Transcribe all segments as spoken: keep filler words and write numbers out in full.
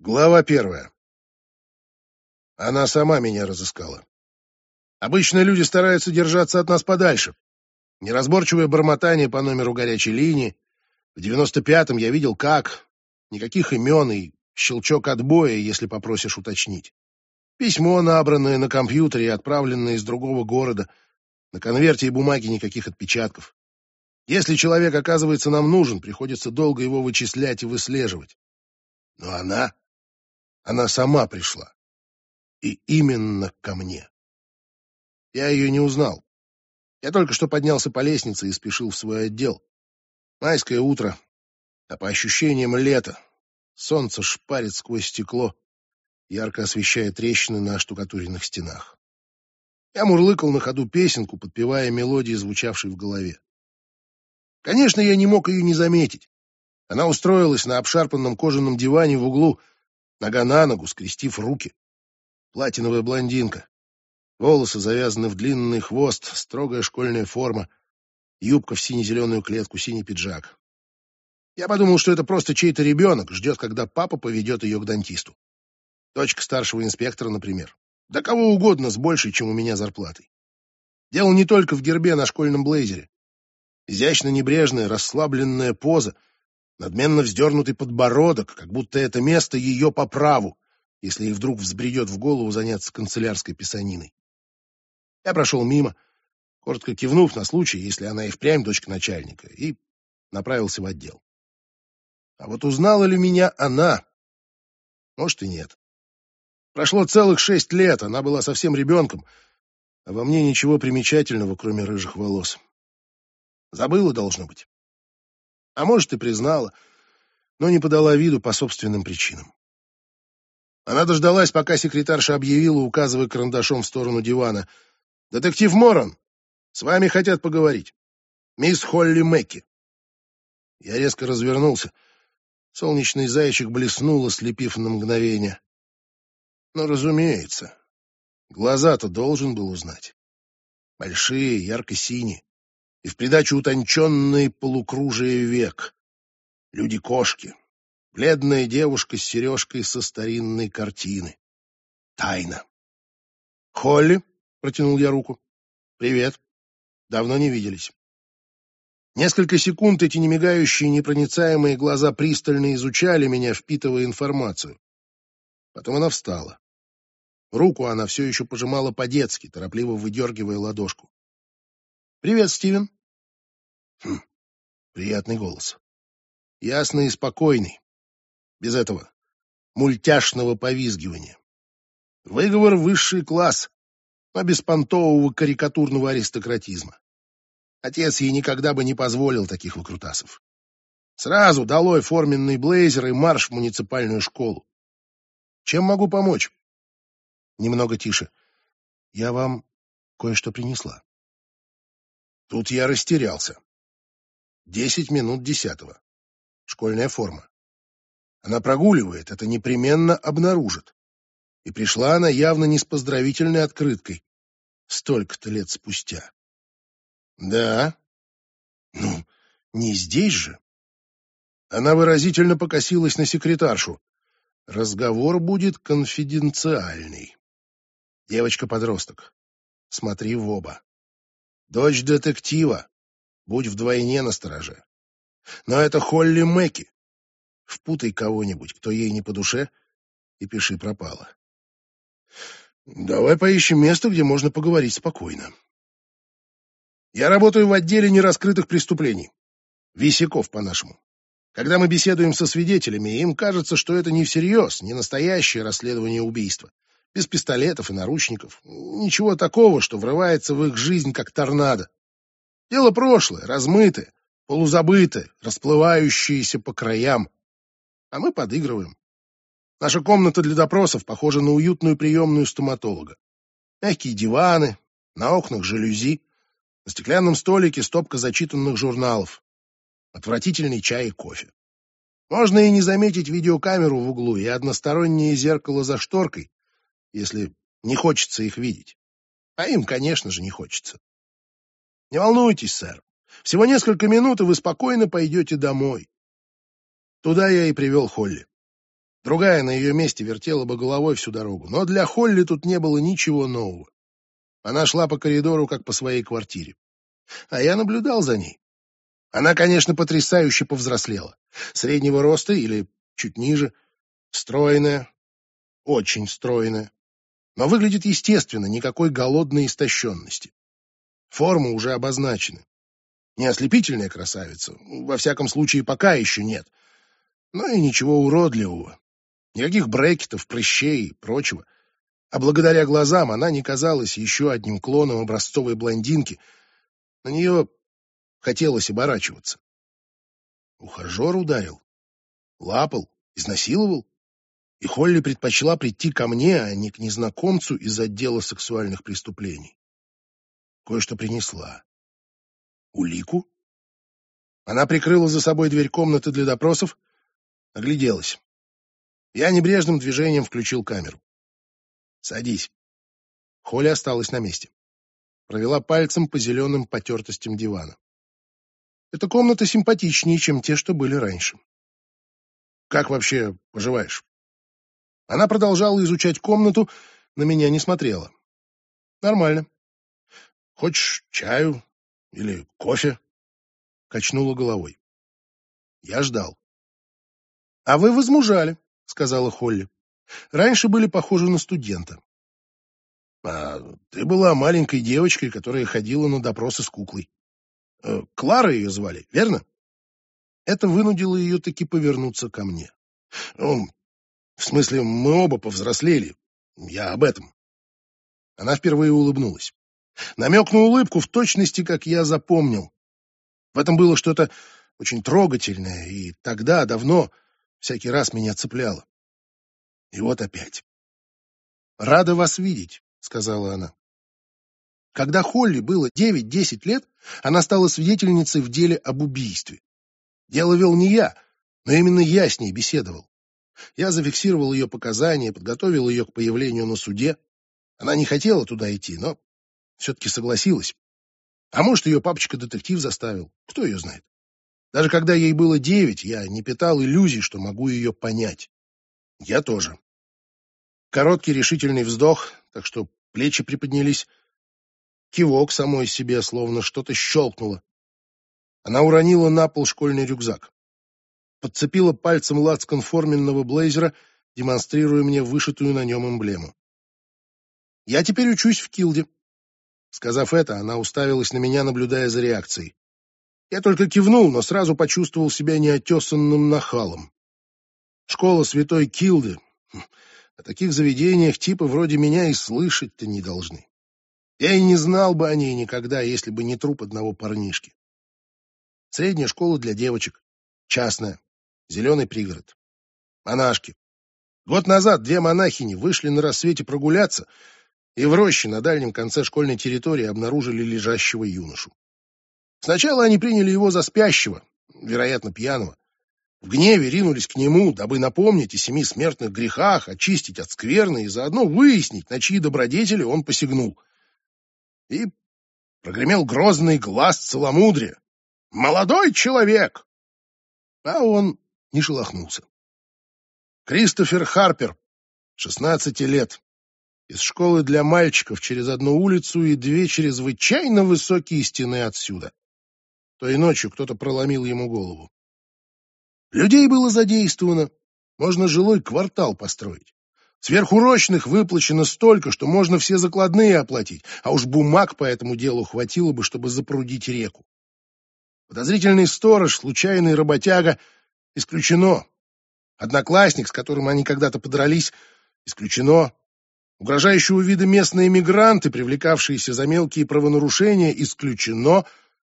Глава первая. Она сама меня разыскала. Обычно люди стараются держаться от нас подальше. Неразборчивое бормотание по номеру горячей линии. В девяносто пятом я видел как. Никаких имен и щелчок отбоя, если попросишь уточнить. Письмо, набранное на компьютере и отправленное из другого города. На конверте и бумаге никаких отпечатков. Если человек оказывается нам нужен, приходится долго его вычислять и выслеживать. Но она... Она сама пришла. И именно ко мне. Я ее не узнал. Я только что поднялся по лестнице и спешил в свой отдел. Майское утро, а по ощущениям лето. Солнце шпарит сквозь стекло, ярко освещая трещины на оштукатуренных стенах. Я мурлыкал на ходу песенку, подпевая мелодии, звучавшей в голове. Конечно, я не мог ее не заметить. Она устроилась на обшарпанном кожаном диване в углу, нога на ногу, скрестив руки. Платиновая блондинка. Волосы завязаны в длинный хвост, строгая школьная форма, юбка в сине-зеленую клетку, синий пиджак. Я подумал, что это просто чей-то ребенок, ждет, когда папа поведет ее к дантисту. Дочка старшего инспектора, например. Да кого угодно с большей, чем у меня, зарплатой. Дело не только в гербе на школьном блейзере. Изящно-небрежная, расслабленная поза, надменно вздернутый подбородок, как будто это место ее по праву, если ей вдруг взбредет в голову заняться канцелярской писаниной. Я прошел мимо, коротко кивнув на случай, если она и впрямь дочка начальника, и направился в отдел. А вот узнала ли меня она? Может, и нет. Прошло целых шесть лет, она была совсем ребенком, а во мне ничего примечательного, кроме рыжих волос. Забыла, должно быть. А может, и признала, но не подала виду по собственным причинам. Она дождалась, пока секретарша объявила, указывая карандашом в сторону дивана: «Детектив Моран, с вами хотят поговорить. Мисс Холли Мэкки». Я резко развернулся. Солнечный зайчик блеснул, ослепив на мгновение. Но, разумеется, глаза-то должен был узнать. Большие, ярко-синие, и в придачу утонченные полукружия век. Люди-кошки. Бледная девушка с сережкой со старинной картины. Тайна. «Холли», — протянул я руку. «Привет. Давно не виделись». Несколько секунд эти немигающие, непроницаемые глаза пристально изучали меня, впитывая информацию. Потом она встала. Руку она все еще пожимала по-детски, торопливо выдергивая ладошку. «Привет, Стивен». Хм, приятный голос. Ясный и спокойный. Без этого мультяшного повизгивания. Выговор высший класс, но без понтового карикатурного аристократизма. Отец ей никогда бы не позволил таких выкрутасов. Сразу долой форменный блейзер и марш в муниципальную школу. Чем могу помочь? Немного тише. Я вам кое-что принесла. Тут я растерялся. Десять минут десятого. Школьная форма. Она прогуливает, это непременно обнаружит. И пришла она явно не с поздравительной открыткой. Столько-то лет спустя. Да? Ну, не здесь же. Она выразительно покосилась на секретаршу. Разговор будет конфиденциальный. Девочка-подросток. Смотри в оба. Дочь детектива. Будь вдвойне настороже. Но это Холли Мэкки. Впутай кого-нибудь, кто ей не по душе, и пиши пропало. Давай поищем место, где можно поговорить спокойно. Я работаю в отделе нераскрытых преступлений. Висяков, по-нашему. Когда мы беседуем со свидетелями, им кажется, что это не всерьез, не настоящее расследование убийства. Без пистолетов и наручников. Ничего такого, что врывается в их жизнь, как торнадо. Дело прошлое, размытое, полузабытое, расплывающееся по краям. А мы подыгрываем. Наша комната для допросов похожа на уютную приемную стоматолога. Мягкие диваны, на окнах жалюзи, на стеклянном столике стопка зачитанных журналов. Отвратительный чай и кофе. Можно и не заметить видеокамеру в углу и одностороннее зеркало за шторкой, если не хочется их видеть. А им, конечно же, не хочется. Не волнуйтесь, сэр. Всего несколько минут, и вы спокойно пойдете домой. Туда я и привел Холли. Другая на ее месте вертела бы головой всю дорогу, но для Холли тут не было ничего нового. Она шла по коридору, как по своей квартире. А я наблюдал за ней. Она, конечно, потрясающе повзрослела. Среднего роста или чуть ниже, стройная, очень стройная. Но выглядит естественно, никакой голодной истощенности. Формы уже обозначены. Не ослепительная красавица, во всяком случае, пока еще нет. Но и ничего уродливого. Никаких брекетов, прыщей и прочего. А благодаря глазам она не казалась еще одним клоном образцовой блондинки. На нее хотелось оборачиваться. Ухажер ударил, лапал, изнасиловал. И Холли предпочла прийти ко мне, а не к незнакомцу из отдела сексуальных преступлений. Кое-что принесла. Улику? Она прикрыла за собой дверь комнаты для допросов, огляделась. Я небрежным движением включил камеру. «Садись». Холли осталась на месте. Провела пальцем по зеленым потертостям дивана. Эта комната симпатичнее, чем те, что были раньше. «Как вообще поживаешь?» Она продолжала изучать комнату, на меня не смотрела. «Нормально. Хочешь чаю или кофе?» Качнула головой. Я ждал. «А вы возмужали», — сказала Холли. «Раньше были похожи на студента». «А ты была маленькой девочкой, которая ходила на допросы с куклой. Э, Клара ее звали, верно?» Это вынудило ее таки повернуться ко мне. «Ну, в смысле, мы оба повзрослели. Я об этом». Она впервые улыбнулась. Намек на улыбку в точности, как я запомнил. В этом было что-то очень трогательное, и тогда, давно, всякий раз меня цепляло. И вот опять. «Рада вас видеть», — сказала она. Когда Холли было девять-десять лет, она стала свидетельницей в деле об убийстве. Дело вел не я, но именно я с ней беседовал. Я зафиксировал ее показания, подготовил ее к появлению на суде. Она не хотела туда идти, но все-таки согласилась. А может, ее папочка-детектив заставил, кто ее знает. Даже когда ей было девять, я не питал иллюзий, что могу ее понять. Я тоже. Короткий решительный вздох, так что плечи приподнялись. Кивок самой себе, словно что-то щелкнуло. Она уронила на пол школьный рюкзак. Подцепила пальцем лацкан форменного блейзера, демонстрируя мне вышитую на нем эмблему. «Я теперь учусь в Килде». Сказав это, она уставилась на меня, наблюдая за реакцией. Я только кивнул, но сразу почувствовал себя неотесанным нахалом. Школа святой Килды. О таких заведениях типа вроде меня и слышать-то не должны. Я и не знал бы о ней никогда, если бы не труп одного парнишки. Средняя школа для девочек. Частная. Зеленый пригород. Монашки. Год назад две монахини вышли на рассвете прогуляться и в роще на дальнем конце школьной территории обнаружили лежащего юношу. Сначала они приняли его за спящего, вероятно, пьяного. В гневе ринулись к нему, дабы напомнить о семи смертных грехах, очистить от скверны и заодно выяснить, на чьи добродетели он посягнул. И прогремел грозный глас целомудрия. «Молодой человек!» А он не шелохнулся. Кристофер Харпер, шестнадцати лет, из школы для мальчиков через одну улицу и две чрезвычайно высокие стены отсюда. Той ночью кто-то проломил ему голову. Людей было задействовано. Можно жилой квартал построить. Сверхурочных выплачено столько, что можно все закладные оплатить, а уж бумаг по этому делу хватило бы, чтобы запрудить реку. Подозрительный сторож, случайный работяга — исключено. Одноклассник, с которым они когда-то подрались — исключено. Угрожающего вида местные мигранты, привлекавшиеся за мелкие правонарушения — исключено.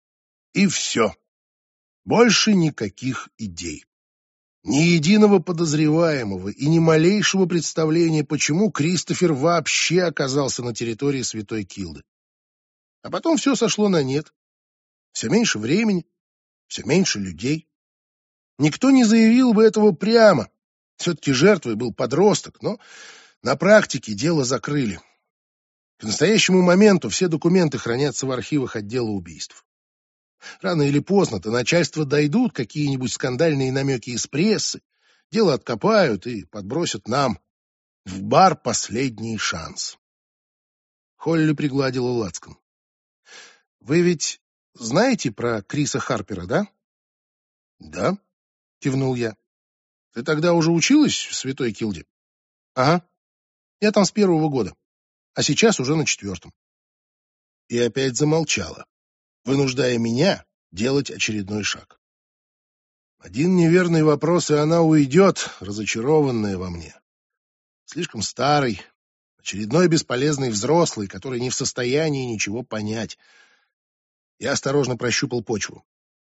И все. Больше никаких идей. Ни единого подозреваемого и ни малейшего представления, почему Кристофер вообще оказался на территории святой Килды. А потом все сошло на нет. Все меньше времени, все меньше людей. Никто не заявил бы этого прямо. Все-таки жертвой был подросток, но на практике дело закрыли. К настоящему моменту все документы хранятся в архивах отдела убийств. Рано или поздно до начальства дойдут какие-нибудь скандальные намеки из прессы. Дело откопают и подбросят нам в бар «Последний шанс». Холли пригладила лацкан. «Вы ведь знаете про Криса Харпера, да?» «Да», — кивнул я. «Ты тогда уже училась в Святой Килде?» «Ага. Я там с первого года, а сейчас уже на четвертом». И опять замолчала, вынуждая меня делать очередной шаг. Один неверный вопрос, и она уйдет, разочарованная во мне. Слишком старый, очередной бесполезный взрослый, который не в состоянии ничего понять. Я осторожно прощупал почву.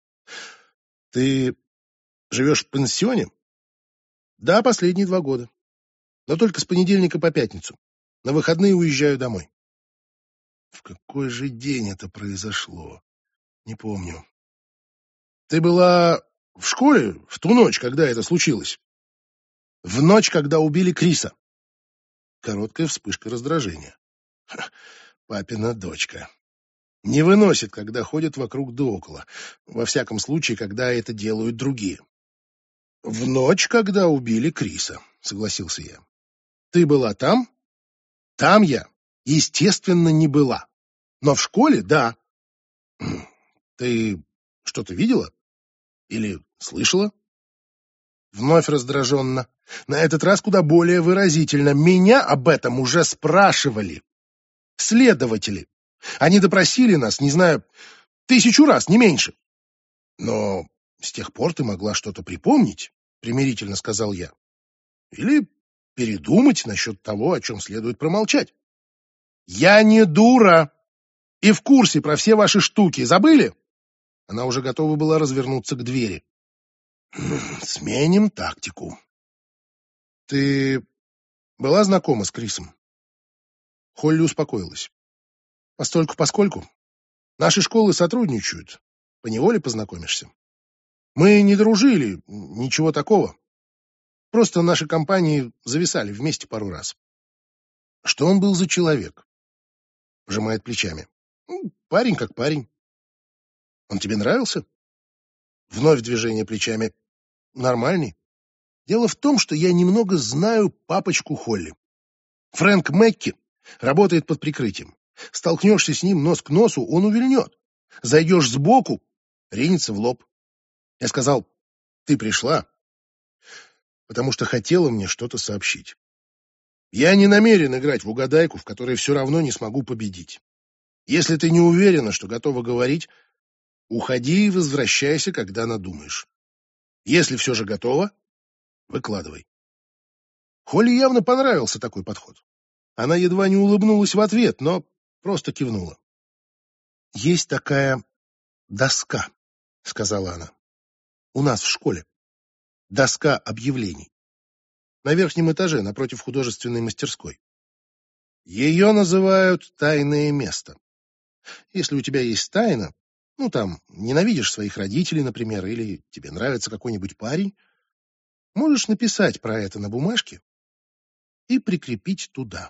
«Ты живешь в пансионе?» «Да, последние два года. Но только с понедельника по пятницу. На выходные уезжаю домой». В какой же день это произошло? Не помню. «Ты была в школе в ту ночь, когда это случилось?» «В ночь, когда убили Криса». Короткая вспышка раздражения. Ха, папина дочка. Не выносит, когда ходят вокруг да около. Во всяком случае, когда это делают другие. «В ночь, когда убили Криса», — согласился я. «Ты была там?» «Там я, естественно, не была. Но в школе — да». «Ты что-то видела? Или слышала?» Вновь раздраженно. На этот раз куда более выразительно. Меня об этом уже спрашивали. Следователи. Они допросили нас, не знаю, тысячу раз, не меньше. Но с тех пор ты могла что-то припомнить, примирительно сказал я. Или передумать насчет того, о чем следует промолчать. Я не дура. И в курсе про все ваши штуки. Забыли? Она уже готова была развернуться к двери. Сменим тактику. Ты была знакома с Крисом? Холли успокоилась. Постольку-поскольку. Наши школы сотрудничают. Поневоле познакомишься. Мы не дружили, ничего такого. Просто наши компании зависали вместе пару раз. Что он был за человек? Пожимает плечами. Ну, парень как парень. Он тебе нравился? Вновь движение плечами. Нормальный. Дело в том, что я немного знаю папочку Холли. Фрэнк Мэкки работает под прикрытием. Столкнешься с ним нос к носу, он увильнет. Зайдешь сбоку, ринется в лоб. Я сказал, ты пришла, потому что хотела мне что-то сообщить. Я не намерен играть в угадайку, в которой все равно не смогу победить. Если ты не уверена, что готова говорить, уходи и возвращайся, когда надумаешь. Если все же готово, выкладывай. Холли явно понравился такой подход. Она едва не улыбнулась в ответ, но просто кивнула. «Есть такая доска», — сказала она, — «у нас в школе. Доска объявлений. На верхнем этаже, напротив художественной мастерской. Ее называют «тайное место». Если у тебя есть тайна, ну там, ненавидишь своих родителей, например, или тебе нравится какой-нибудь парень, можешь написать про это на бумажке и прикрепить туда.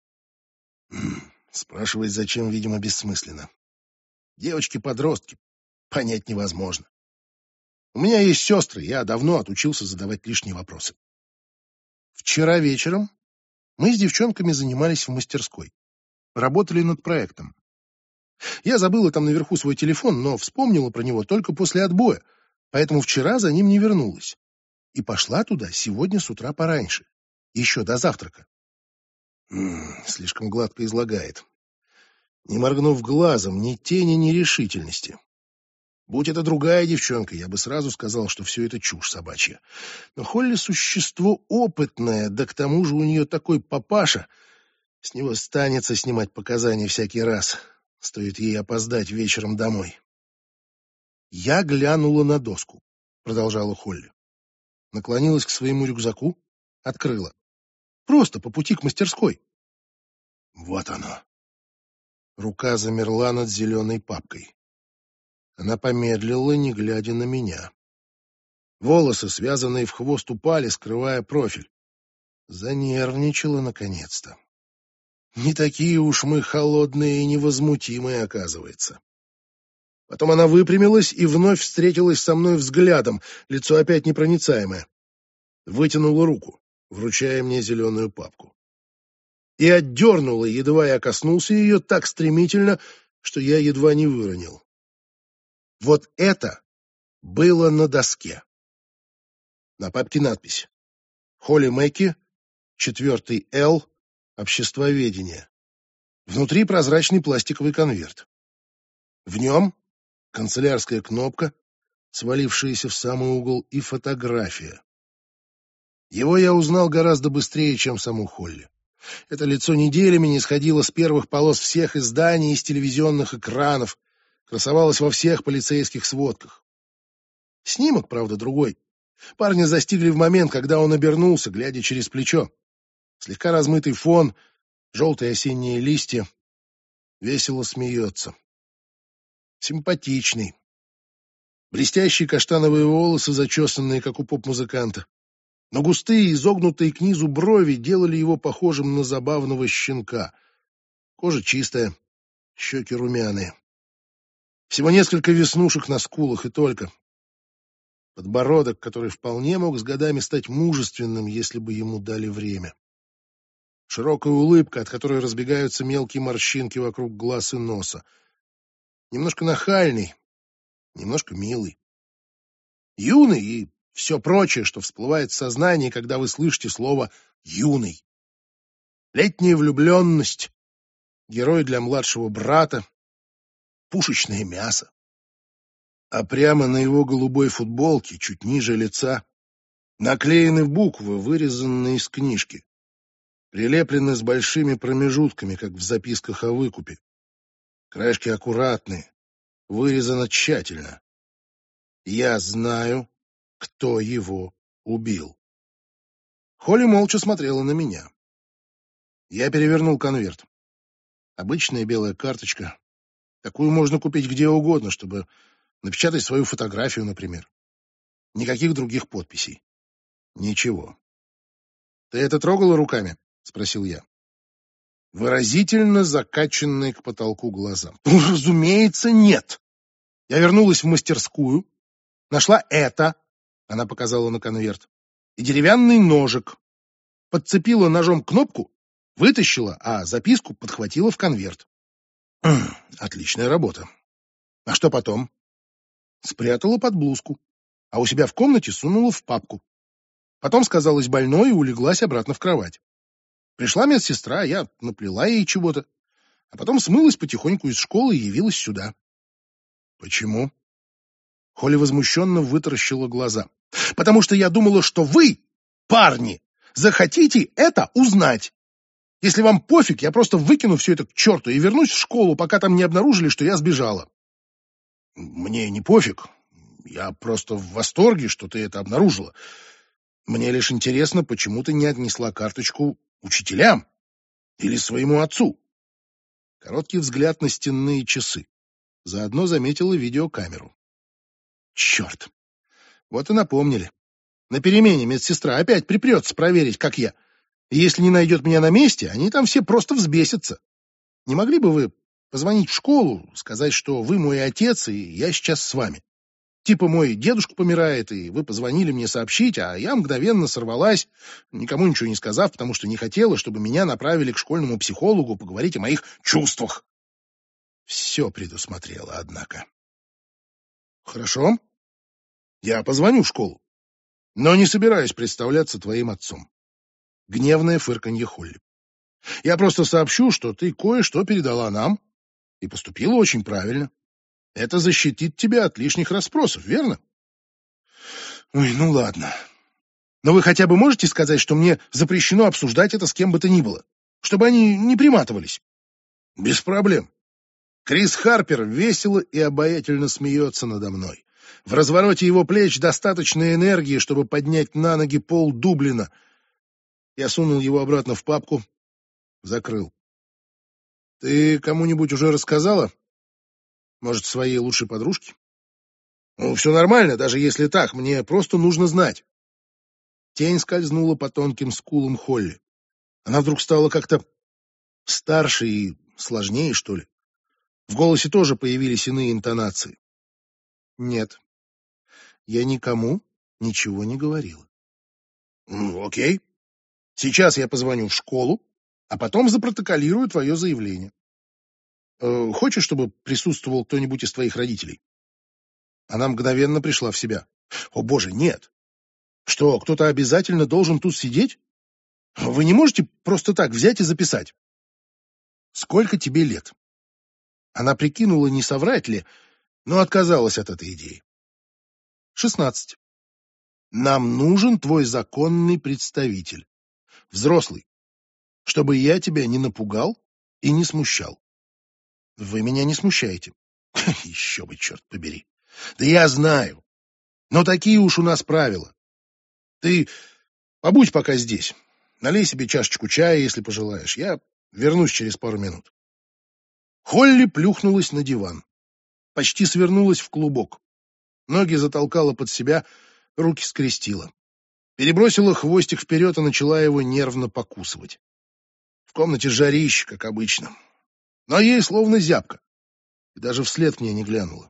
Спрашивать зачем, видимо, бессмысленно. Девочки-подростки, понять невозможно. У меня есть сестры, я давно отучился задавать лишние вопросы. Вчера вечером мы с девчонками занимались в мастерской. Работали над проектом. Я забыла там наверху свой телефон, но вспомнила про него только после отбоя, поэтому вчера за ним не вернулась. И пошла туда сегодня с утра пораньше, еще до завтрака. М-м, слишком гладко излагает. Не моргнув глазом, ни тени нерешительности. Будь это другая девчонка, я бы сразу сказал, что все это чушь собачья. Но Холли существо опытное, да к тому же у нее такой папаша. С него станется снимать показания всякий раз. Стоит ей опоздать вечером домой. Я глянула на доску, продолжала Холли. Наклонилась к своему рюкзаку, открыла. Просто по пути к мастерской. Вот оно. Рука замерла над зеленой папкой. Она помедлила, не глядя на меня. Волосы, связанные в хвост, упали, скрывая профиль. Занервничала наконец-то. Не такие уж мы холодные и невозмутимые, оказывается. Потом она выпрямилась и вновь встретилась со мной взглядом, лицо опять непроницаемое. вытянула руку, вручая мне зеленую папку. И отдернула, едва я коснулся ее, так стремительно, что я едва не выронил. Вот это было на доске. На папке надпись: Холли Мэкки, четвертый Л, обществоведение. Внутри прозрачный пластиковый конверт. В нем канцелярская кнопка, свалившаяся в самый угол, и фотография. Его я узнал гораздо быстрее, чем саму Холли. Это лицо неделями не сходило с первых полос всех изданий и с телевизионных экранов, красовалось во всех полицейских сводках. Снимок, правда, другой. Парня застигли в момент, когда он обернулся, глядя через плечо. Слегка размытый фон, желтые осенние листья. Весело смеется. Симпатичный. Блестящие каштановые волосы, зачесанные, как у поп-музыканта. Но густые, изогнутые к низу брови делали его похожим на забавного щенка. Кожа чистая, щеки румяные. Всего несколько веснушек на скулах и только. Подбородок, который вполне мог с годами стать мужественным, если бы ему дали время. Широкая улыбка, от которой разбегаются мелкие морщинки вокруг глаз и носа. Немножко нахальный, немножко милый. Юный и все прочее, что всплывает в сознании, когда вы слышите слово «юный». Летняя влюбленность, герой для младшего брата, пушечное мясо. А прямо на его голубой футболке, чуть ниже лица, наклеены буквы, вырезанные из книжки. Прилеплены с большими промежутками, как в записках о выкупе. Краешки аккуратные, вырезано тщательно. Я знаю, кто его убил. Холли молча смотрела на меня. Я перевернул конверт. Обычная белая карточка. Такую можно купить где угодно, чтобы напечатать свою фотографию, например. Никаких других подписей. Ничего. «Ты это трогала руками?» — спросил я. Выразительно закачанные к потолку глаза. «Разумеется, нет!» Я вернулась в мастерскую, нашла это, она показала на конверт, и деревянный ножик. Подцепила ножом кнопку, вытащила, а записку подхватила в конверт. Отличная работа. А что потом? Спрятала под блузку, а у себя в комнате сунула в папку. Потом сказалась больной и улеглась обратно в кровать. Пришла медсестра, я наплела ей чего-то, а потом смылась потихоньку из школы и явилась сюда. Почему? Холли возмущенно вытаращила глаза. Потому что я думала, что вы, парни, захотите это узнать. Если вам пофиг, я просто выкину все это к черту и вернусь в школу, пока там не обнаружили, что я сбежала. Мне не пофиг. Я просто в восторге, что ты это обнаружила. Мне лишь интересно, почему ты не отнесла карточку учителям или своему отцу. Короткий взгляд на стенные часы. Заодно заметила видеокамеру. Черт! Вот и напомнили. На перемене медсестра опять припрется проверить, как я. И если не найдет меня на месте, они там все просто взбесятся. Не могли бы вы позвонить в школу, сказать, что вы мой отец, и я сейчас с вами? Типа мой дедушка помирает, и вы позвонили мне сообщить, а я мгновенно сорвалась, никому ничего не сказав, потому что не хотела, чтобы меня направили к школьному психологу поговорить о моих чувствах. Все предусмотрела, однако. Хорошо. Я позвоню в школу, но не собираюсь представляться твоим отцом. Гневное фырканье Холли. Я просто сообщу, что ты кое-что передала нам и поступила очень правильно. Это защитит тебя от лишних расспросов, верно? Ой, ну ладно. Но вы хотя бы можете сказать, что мне запрещено обсуждать это с кем бы то ни было, чтобы они не приматывались? Без проблем. Крис Харпер весело и обаятельно смеется надо мной. В развороте его плеч достаточно энергии, чтобы поднять на ноги пол Дублина. Я сунул его обратно в папку, закрыл. Ты кому-нибудь уже рассказала? Может, своей лучшей подружке? Ну, все нормально, даже если так, мне просто нужно знать. Тень скользнула по тонким скулам Холли. Она вдруг стала как-то старше и сложнее, что ли. В голосе тоже появились иные интонации. Нет, я никому ничего не говорила. Ну, окей. Сейчас я позвоню в школу, а потом запротоколирую твое заявление. Э, хочешь, чтобы присутствовал кто-нибудь из твоих родителей? Она мгновенно пришла в себя. О, боже, нет. Что, кто-то обязательно должен тут сидеть? Вы не можете просто так взять и записать? Сколько тебе лет? Она прикинула, не соврать ли, но отказалась от этой идеи. Шестнадцать. Нам нужен твой законный представитель. Взрослый. Чтобы я тебя не напугал и не смущал. Вы меня не смущаете. Еще бы, черт побери. Да я знаю. Но такие уж у нас правила. Ты побудь пока здесь. Налей себе чашечку чая, если пожелаешь. Я вернусь через пару минут. Холли плюхнулась на диван. Почти свернулась в клубок. Ноги затолкала под себя, руки скрестила. Перебросила хвостик вперед и начала его нервно покусывать. В комнате жарище, как обычно. Но ей словно зябко. И даже вслед мне не глянула.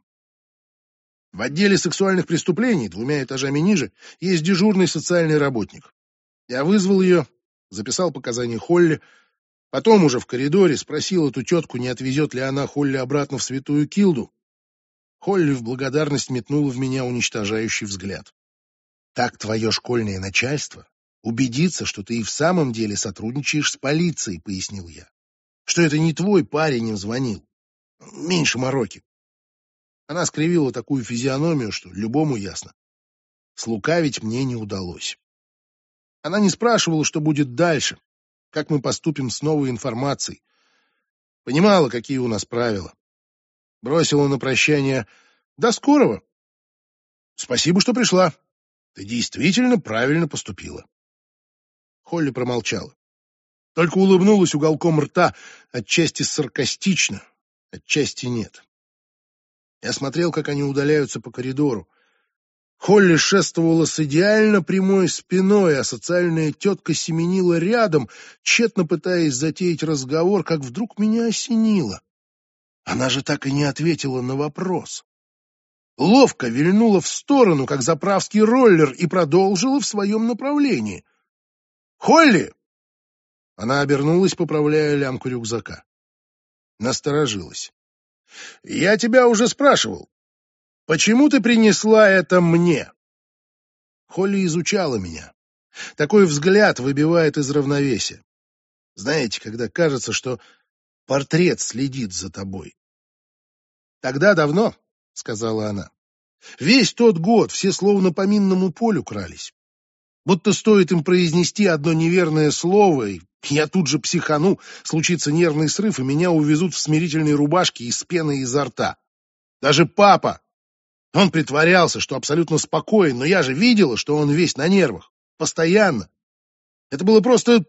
В отделе сексуальных преступлений, двумя этажами ниже, есть дежурный социальный работник. Я вызвал ее, записал показания Холли, потом уже в коридоре спросил эту тетку, не отвезет ли она Холли обратно в Святую Килду. Холли в благодарность метнула в меня уничтожающий взгляд. Так твое школьное начальство убедится, что ты и в самом деле сотрудничаешь с полицией, пояснил я. Что это не твой парень им звонил. Меньше мороки. Она скривила такую физиономию, что любому ясно. Слукавить мне не удалось. Она не спрашивала, что будет дальше, как мы поступим с новой информацией. Понимала, какие у нас правила. Бросила на прощание: «До скорого». «Спасибо, что пришла. Ты действительно правильно поступила». Холли промолчала. Только улыбнулась уголком рта, отчасти саркастично, отчасти нет. Я смотрел, как они удаляются по коридору. Холли шествовала с идеально прямой спиной, а социальная тетка семенила рядом, тщетно пытаясь затеять разговор, как вдруг меня осенило. Она же так и не ответила на вопрос. Ловко вильнула в сторону, как заправский роллер, и продолжила в своем направлении. «Холли!» Она обернулась, поправляя лямку рюкзака. Насторожилась. «Я тебя уже спрашивал. Почему ты принесла это мне?» Холли изучала меня. Такой взгляд выбивает из равновесия. Знаете, когда кажется, что портрет следит за тобой. «Тогда давно», — сказала она. «Весь тот год все словно по минному полю крались. Будто стоит им произнести одно неверное слово, и я тут же психану, случится нервный срыв, и меня увезут в смирительной рубашке и с пеной изо рта. Даже папа! Он притворялся, что абсолютно спокоен, но я же видела, что он весь на нервах. Постоянно. Это было просто...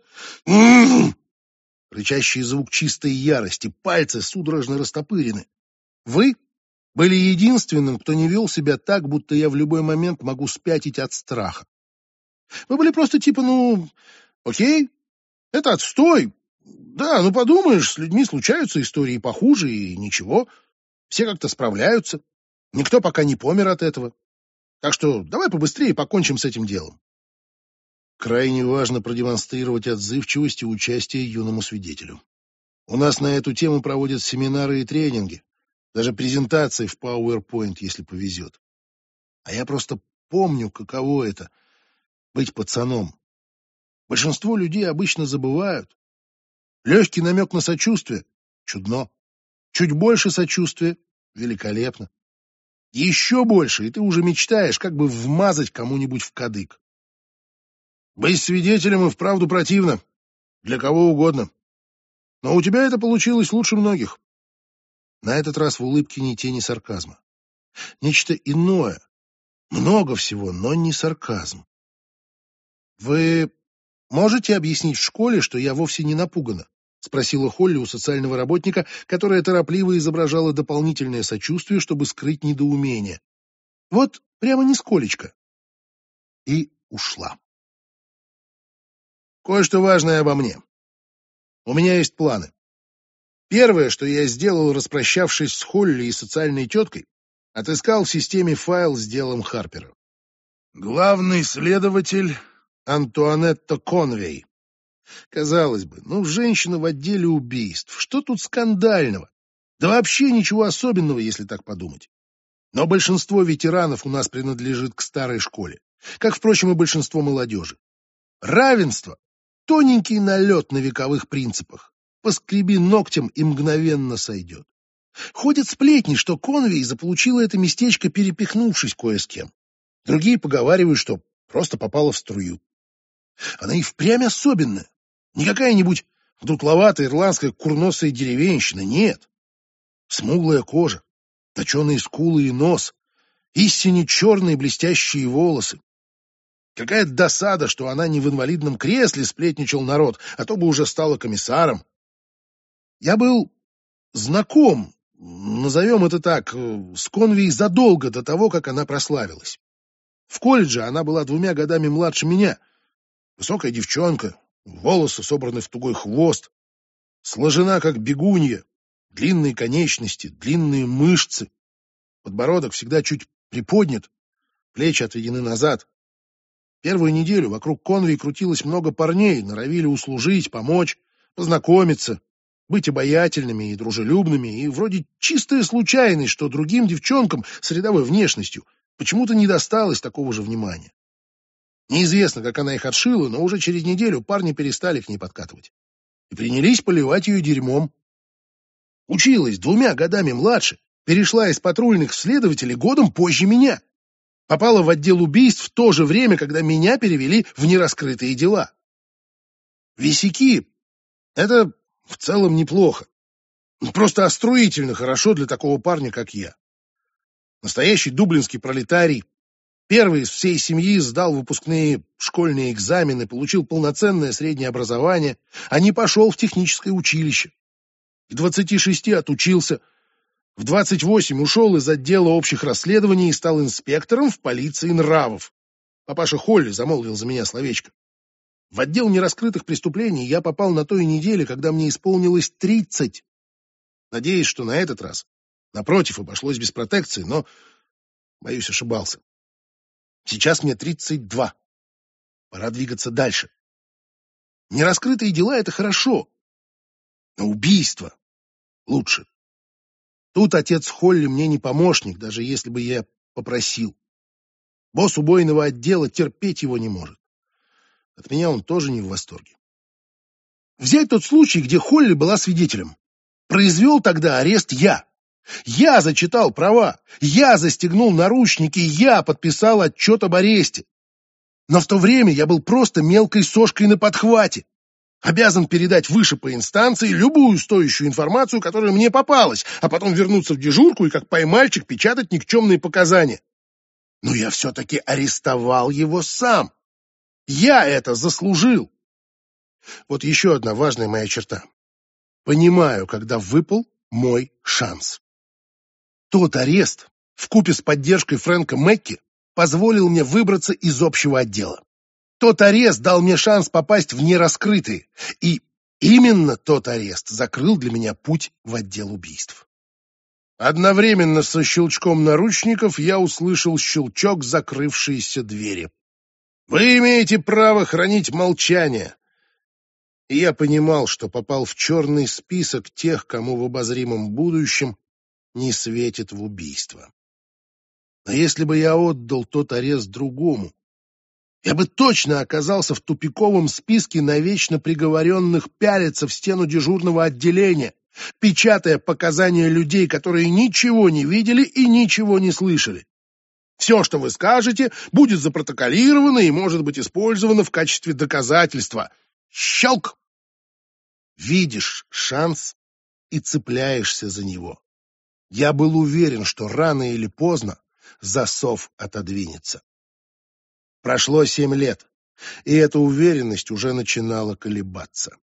Рычащий звук чистой ярости, пальцы судорожно растопырены. Вы были единственным, кто не вел себя так, будто я в любой момент могу спятить от страха. Вы были просто типа, ну, окей, это отстой. Да, ну подумаешь, с людьми случаются истории похуже, и ничего. Все как-то справляются. Никто пока не помер от этого. Так что давай побыстрее покончим с этим делом. Крайне важно продемонстрировать отзывчивость и участие юному свидетелю. У нас на эту тему проводят семинары и тренинги, даже презентации в PowerPoint, если повезет. А я просто помню, каково это — быть пацаном. Большинство людей обычно забывают. Легкий намек на сочувствие — чудно. Чуть больше сочувствия — великолепно. Еще больше, и ты уже мечтаешь, как бы вмазать кому-нибудь в кадык. Быть свидетелем и вправду противно. Для кого угодно. Но у тебя это получилось лучше многих. На этот раз в улыбке ни тени сарказма. Нечто иное. Много всего, но не сарказм. Вы можете объяснить в школе, что я вовсе не напугана? Спросила Холли у социального работника, которая торопливо изображала дополнительное сочувствие, чтобы скрыть недоумение. Вот прямо нисколечко. И ушла. Кое-что важное обо мне. У меня есть планы. Первое, что я сделал, распрощавшись с Холли и социальной теткой, отыскал в системе файл с делом Харпера. Главный следователь Антуанетта Конвей. Казалось бы, ну, женщина в отделе убийств. Что тут скандального? Да вообще ничего особенного, если так подумать. Но большинство ветеранов у нас принадлежит к старой школе, как, впрочем, и большинство молодежи. Равенство — тоненький налет на вековых принципах. Поскреби ногтем и мгновенно сойдет. Ходят сплетни, что Конвей заполучила это местечко, перепихнувшись кое с кем. Другие поговаривают, что просто попала в струю. Она и впрямь особенная. Не какая-нибудь дутловатая ирландская курносая деревенщина, нет. Смуглая кожа, точеные скулы и нос, истинно черные блестящие волосы. Какая досада, что она не в инвалидном кресле сплетничал народ, а то бы уже стала комиссаром. Я был знаком, назовем это так, с Конвей задолго до того, как она прославилась. В колледже она была двумя годами младше меня. Высокая девчонка, волосы собраны в тугой хвост, сложена как бегунья, длинные конечности, длинные мышцы, подбородок всегда чуть приподнят, плечи отведены назад. Первую неделю вокруг Конвей крутилось много парней, норовили услужить, помочь, познакомиться, быть обаятельными и дружелюбными, и вроде чистая случайность, что другим девчонкам с рядовой внешностью почему-то не досталось такого же внимания. Неизвестно, как она их отшила, но уже через неделю парни перестали к ней подкатывать и принялись поливать ее дерьмом. Училась двумя годами младше, перешла из патрульных в следователей годом позже меня. Попала в отдел убийств в то же время, когда меня перевели в нераскрытые дела. Висяки — это в целом неплохо. Просто остроительно хорошо для такого парня, как я. Настоящий дублинский пролетарий. Первый из всей семьи сдал выпускные школьные экзамены, получил полноценное среднее образование, а не пошел в техническое училище. К двадцати шести отучился. В двадцать восемь ушел из отдела общих расследований и стал инспектором в полиции нравов. Папаша Холли замолвил за меня словечко. В отдел нераскрытых преступлений я попал на той неделе, когда мне исполнилось тридцать. Надеюсь, что на этот раз, напротив, обошлось без протекции, но, боюсь, ошибался. Сейчас мне тридцать два. Пора двигаться дальше. Нераскрытые дела — это хорошо, но убийство лучше. Тут отец Холли мне не помощник, даже если бы я попросил. Босс убойного отдела терпеть его не может. От меня он тоже не в восторге. Взять тот случай, где Холли была свидетелем. Произвел тогда арест я. Я зачитал права, я застегнул наручники, я подписал отчет об аресте. Но в то время я был просто мелкой сошкой на подхвате. Обязан передать выше по инстанции любую стоящую информацию, которая мне попалась, а потом вернуться в дежурку и как поймальчик печатать никчемные показания. Но я все-таки арестовал его сам. Я это заслужил. Вот еще одна важная моя черта. Понимаю, когда выпал мой шанс. Тот арест, вкупе с поддержкой Фрэнка Мэкки, позволил мне выбраться из общего отдела. Тот арест дал мне шанс попасть в нераскрытые, и именно тот арест закрыл для меня путь в отдел убийств. Одновременно со щелчком наручников я услышал щелчок закрывшейся двери. «Вы имеете право хранить молчание». И я понимал, что попал в черный список тех, кому в обозримом будущем не светит в убийство. Но если бы я отдал тот арест другому, я бы точно оказался в тупиковом списке навечно приговоренных пялиться в стену дежурного отделения, печатая показания людей, которые ничего не видели и ничего не слышали. Все, что вы скажете, будет запротоколировано и может быть использовано в качестве доказательства. Щелк! Видишь шанс и цепляешься за него. Я был уверен, что рано или поздно засов отодвинется. Прошло семь лет, и эта уверенность уже начинала колебаться.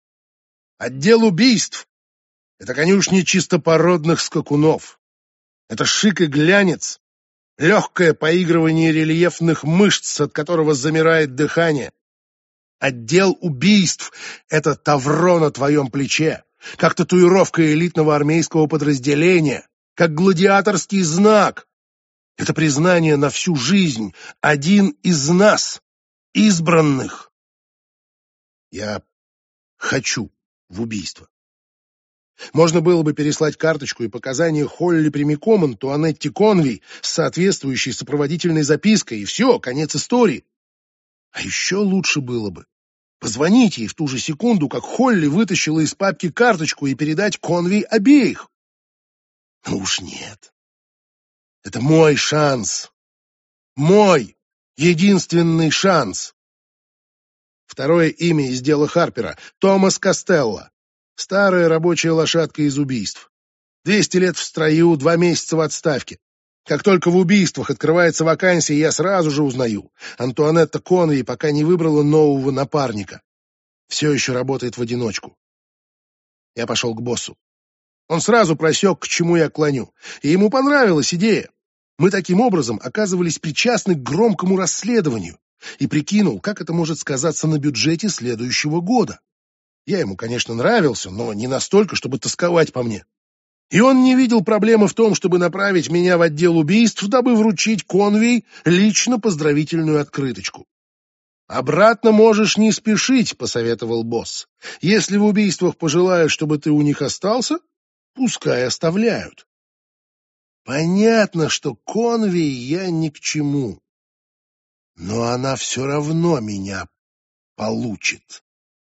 Отдел убийств — это конюшни чистопородных скакунов. Это шик и глянец, легкое поигрывание рельефных мышц, от которого замирает дыхание. Отдел убийств — это тавро на твоем плече, как татуировка элитного армейского подразделения, как гладиаторский знак. Это признание на всю жизнь. Один из нас. избранных. Я хочу в убийство. Можно было бы переслать карточку и показания Холли прямиком Антуанетте Конвей с соответствующей сопроводительной запиской, и все, конец истории. А еще лучше было бы позвонить ей в ту же секунду, как Холли вытащила из папки карточку, и передать Конвей обеих. Ну уж нет. Это мой шанс. Мой единственный шанс. Второе имя из дела Харпера — Томас Костелло. Старая рабочая лошадка из убийств. Двести лет в строю, два месяца в отставке. Как только в убийствах открывается вакансия, я сразу же узнаю. Антуанетта Конвей пока не выбрала нового напарника. Все еще работает в одиночку. Я пошел к боссу. Он сразу просек, к чему я клоню. И ему понравилась идея. Мы таким образом оказывались причастны к громкому расследованию. И прикинул, как это может сказаться на бюджете следующего года. Я ему, конечно, нравился, но не настолько, чтобы тосковать по мне. И он не видел проблемы в том, чтобы направить меня в отдел убийств, дабы вручить Конвей лично поздравительную открыточку. «Обратно можешь не спешить», — посоветовал босс. «Если в убийствах пожелают, чтобы ты у них остался, пускай оставляют». Понятно, что Конвей я ни к чему. Но она все равно меня получит.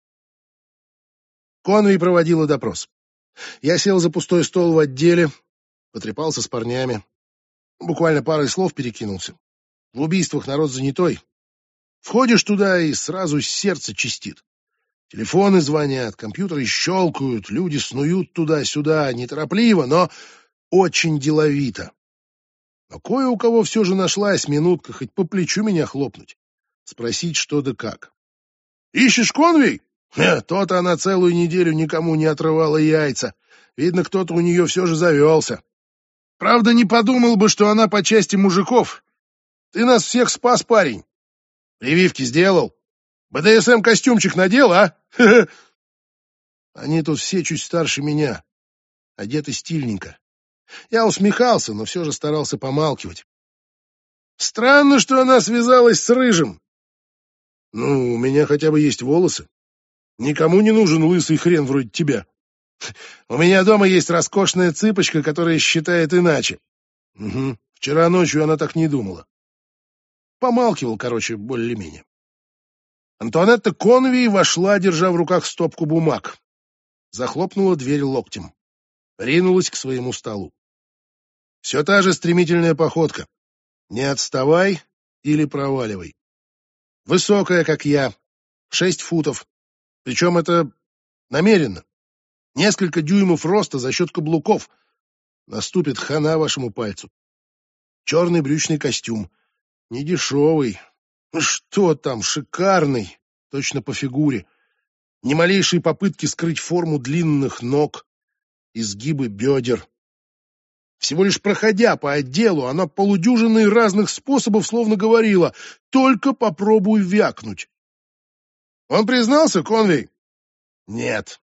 Конвей проводила допрос. Я сел за пустой стол в отделе, потрепался с парнями. Буквально парой слов перекинулся. В убийствах народ занятой. Входишь туда, и сразу сердце чистит. Телефоны звонят, компьютеры щелкают, люди снуют туда-сюда, неторопливо, но очень деловито. Но кое у кого все же нашлась минутка хоть по плечу меня хлопнуть. Спросить, что да как. «Ищешь Конвей?» Э, То-то она целую неделю никому не отрывала яйца. Видно, кто-то у нее все же завелся. Правда, не подумал бы, что она по части мужиков. Ты нас всех спас, парень. Прививки сделал? бэ дэ эс эм-костюмчик надел, а? Они тут все чуть старше меня, одеты стильненько. Я усмехался, но все же старался помалкивать. Странно, что она связалась с Рыжим. Ну, у меня хотя бы есть волосы. Никому не нужен лысый хрен вроде тебя. У меня дома есть роскошная цыпочка, которая считает иначе. Угу. Вчера ночью она так не думала. Помалкивал, короче, более-менее. Антуанетта Конвей вошла, держа в руках стопку бумаг. Захлопнула дверь локтем. Ринулась к своему столу. Все та же стремительная походка. Не отставай или проваливай. Высокая, как я, шесть футов. Причем это намеренно. Несколько дюймов роста за счет каблуков. Наступит хана вашему пальцу. Черный брючный костюм. Недешевый. Что там, шикарный. Точно по фигуре. Ни малейшей попытки скрыть форму длинных ног, изгибы бедер. Всего лишь проходя по отделу, она полудюжиной разных способов словно говорила: «Только попробуй вякнуть». Он признался, Конвей? Нет.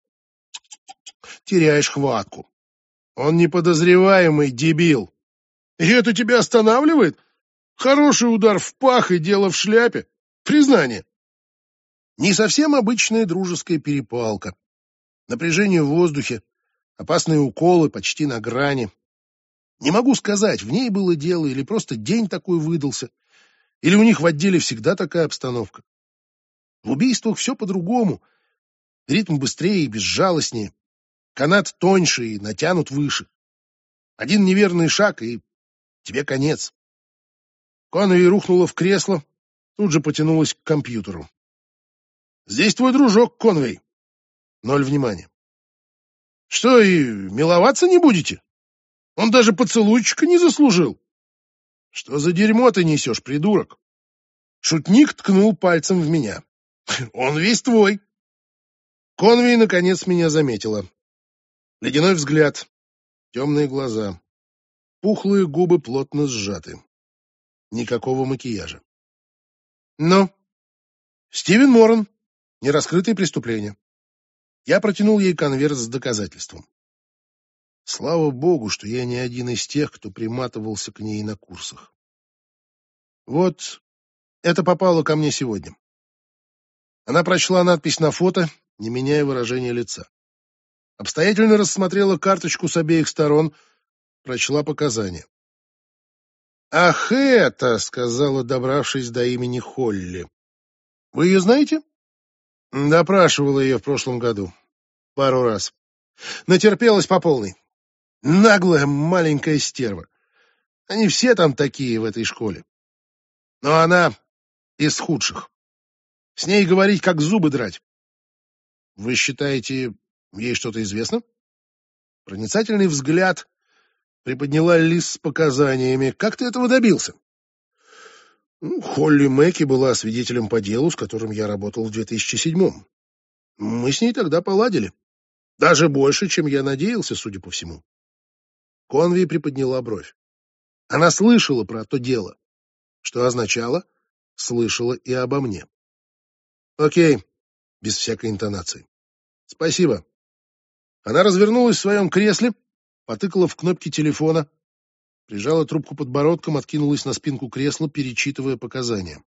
Теряешь хватку. Он неподозреваемый дебил. И это тебя останавливает? Хороший удар в пах и дело в шляпе. Признание. Не совсем обычная дружеская перепалка. Напряжение в воздухе, опасные уколы почти на грани. Не могу сказать, в ней было дело или просто день такой выдался, или у них в отделе всегда такая обстановка. В убийствах все по-другому. Ритм быстрее и безжалостнее. Канат тоньше и натянут выше. Один неверный шаг, и тебе конец. Конвей рухнула в кресло, тут же потянулась к компьютеру. «Здесь твой дружок, Конвей». Ноль внимания. «Что, и миловаться не будете? Он даже поцелуйчика не заслужил». «Что за дерьмо ты несешь, придурок?» Шутник ткнул пальцем в меня. «Он весь твой». Конвей, наконец, меня заметила. Ледяной взгляд, темные глаза, пухлые губы плотно сжаты. Никакого макияжа. «Ну?» «Стивен Моран. Нераскрытые преступления». Я протянул ей конверт с доказательством. Слава богу, что я не один из тех, кто приматывался к ней на курсах. Вот это попало ко мне сегодня. Она прочла надпись на фото, не меняя выражения лица. Обстоятельно рассмотрела карточку с обеих сторон, прочла показания. «Ах, это!» — сказала, добравшись до имени Холли. «Вы ее знаете?» Допрашивала ее в прошлом году. Пару раз. Натерпелась по полной. Наглая маленькая стерва. Они все там такие в этой школе. Но она из худших. С ней говорить, как зубы драть. Вы считаете, ей что-то известно? Проницательный взгляд приподняла лист с показаниями. Как ты этого добился? Ну, Холли Мэкки была свидетелем по делу, с которым я работал в две тысячи седьмом. Мы с ней тогда поладили. Даже больше, чем я надеялся, судя по всему. Конви приподняла бровь. Она слышала про то дело, что означало, слышала и обо мне. Окей, без всякой интонации. Спасибо. Она развернулась в своем кресле, потыкала в кнопки телефона, прижала трубку подбородком, откинулась на спинку кресла, перечитывая показания.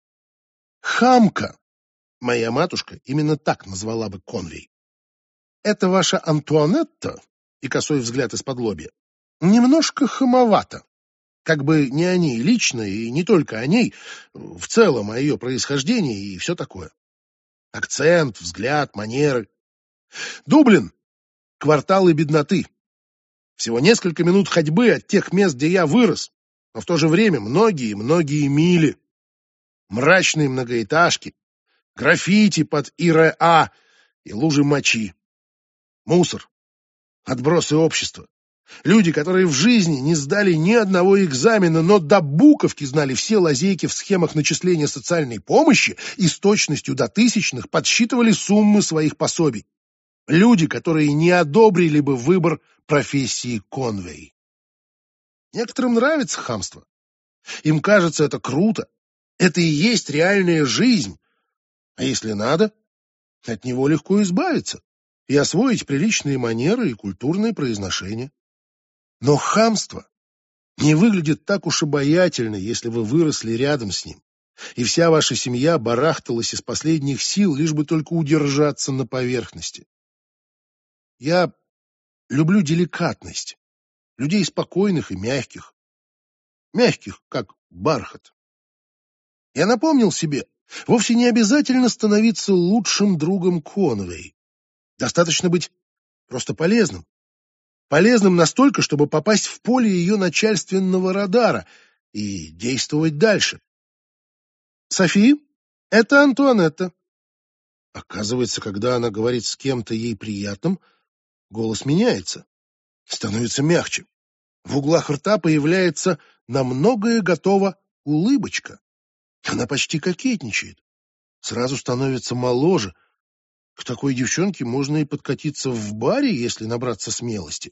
«Хамка!» Моя матушка именно так назвала бы Конвей. «Это ваша Антуанетта?» И косой взгляд из-под лобья. «Немножко хамовато. Как бы не о ней лично и не только о ней, в целом о ее происхождении и все такое. Акцент, взгляд, манеры. Дублин — кварталы бедноты. Всего несколько минут ходьбы от тех мест, где я вырос, но в то же время многие-многие мили. Мрачные многоэтажки, граффити под ИРА и лужи мочи. Мусор, отбросы общества. Люди, которые в жизни не сдали ни одного экзамена, но до буковки знали все лазейки в схемах начисления социальной помощи и с точностью до тысячных подсчитывали суммы своих пособий. Люди, которые не одобрили бы выбор профессии Конвей. Некоторым нравится хамство. Им кажется это круто. Это и есть реальная жизнь. А если надо, от него легко избавиться и освоить приличные манеры и культурные произношения. Но хамство не выглядит так уж обаятельно, если вы выросли рядом с ним, и вся ваша семья барахталась из последних сил, лишь бы только удержаться на поверхности. Я люблю деликатность, людей спокойных и мягких, мягких, как бархат. Я напомнил себе, вовсе не обязательно становиться лучшим другом Конвей. Достаточно быть просто полезным. Полезным настолько, чтобы попасть в поле ее начальственного радара и действовать дальше. Софи, это Антуанетта. Оказывается, когда она говорит с кем-то ей приятным, голос меняется, становится мягче. В углах рта появляется на многое готова улыбочка. Она почти кокетничает. Сразу становится моложе. К такой девчонке можно и подкатиться в баре, если набраться смелости.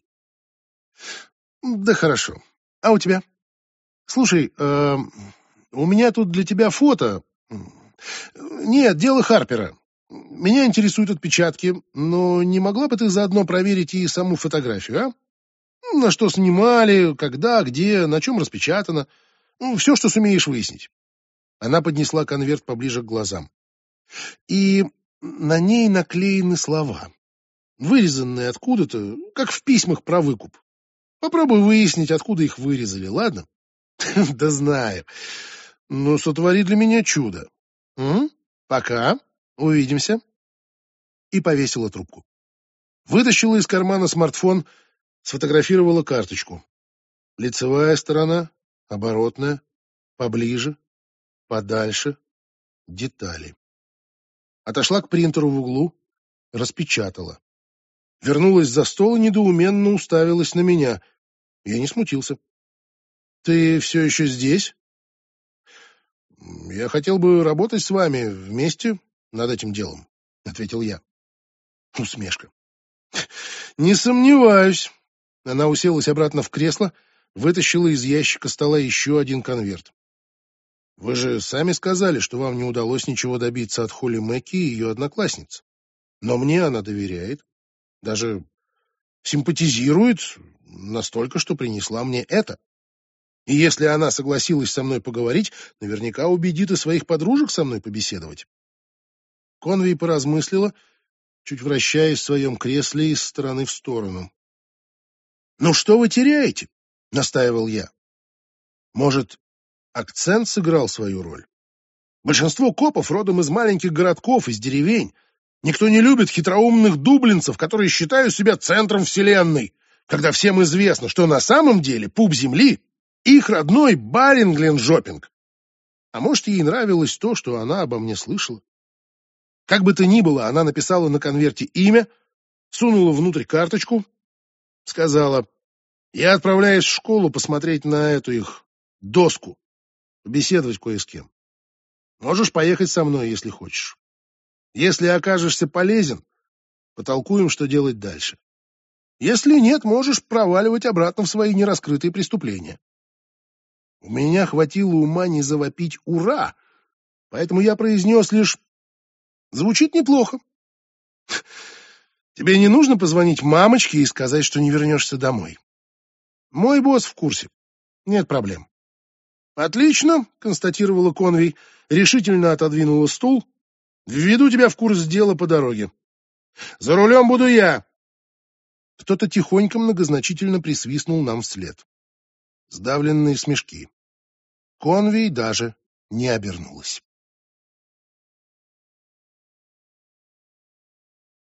Да хорошо. А у тебя? Слушай, э, у меня тут для тебя фото. Нет, дело Харпера. Меня интересуют отпечатки, но не могла бы ты заодно проверить и саму фотографию, а? На что снимали, когда, где, на чем распечатано. Ну, все, что сумеешь выяснить. Она поднесла конверт поближе к глазам. И на ней наклеены слова, вырезанные откуда-то, как в письмах про выкуп. Попробуй выяснить, откуда их вырезали, ладно? Да знаю. Ну, сотвори для меня чудо. М? Пока. Увидимся. И повесила трубку. Вытащила из кармана смартфон, сфотографировала карточку. Лицевая сторона, оборотная, поближе, подальше, детали. Отошла к принтеру в углу, распечатала. Вернулась за стол и недоуменно уставилась на меня. Я не смутился. «Ты все еще здесь?» «Я хотел бы работать с вами вместе над этим делом», — ответил я. Усмешка. «Не сомневаюсь». Она уселась обратно в кресло, вытащила из ящика стола еще один конверт. «Вы же сами сказали, что вам не удалось ничего добиться от Холли Мэкки и ее одноклассниц. Но мне она доверяет, даже симпатизирует настолько, что принесла мне это. И если она согласилась со мной поговорить, наверняка убедит и своих подружек со мной побеседовать». Конвей поразмыслила, чуть вращаясь в своем кресле из стороны в сторону. «Ну что вы теряете?» — настаивал я. «Может, акцент сыграл свою роль? Большинство копов родом из маленьких городков, из деревень. Никто не любит хитроумных дублинцев, которые считают себя центром вселенной, когда всем известно, что на самом деле пуп земли — их родной Баринглен-Жопинг. А может, ей нравилось то, что она обо мне слышала? Как бы то ни было, она написала на конверте имя, сунула внутрь карточку, сказала: «Я отправляюсь в школу посмотреть на эту их доску, побеседовать кое с кем. Можешь поехать со мной, если хочешь. Если окажешься полезен, потолкуем, что делать дальше. Если нет, можешь проваливать обратно в свои нераскрытые преступления». У меня хватило ума не завопить «Ура!», поэтому я произнес лишь: «Звучит неплохо. Тебе не нужно позвонить мамочке и сказать, что не вернешься домой? Мой босс в курсе. Нет проблем». «Отлично», — констатировала Конвей, решительно отодвинула стул. «Введу тебя в курс дела по дороге. За рулем буду я». Кто-то тихонько многозначительно присвистнул нам вслед. Сдавленные смешки. Конвей даже не обернулась.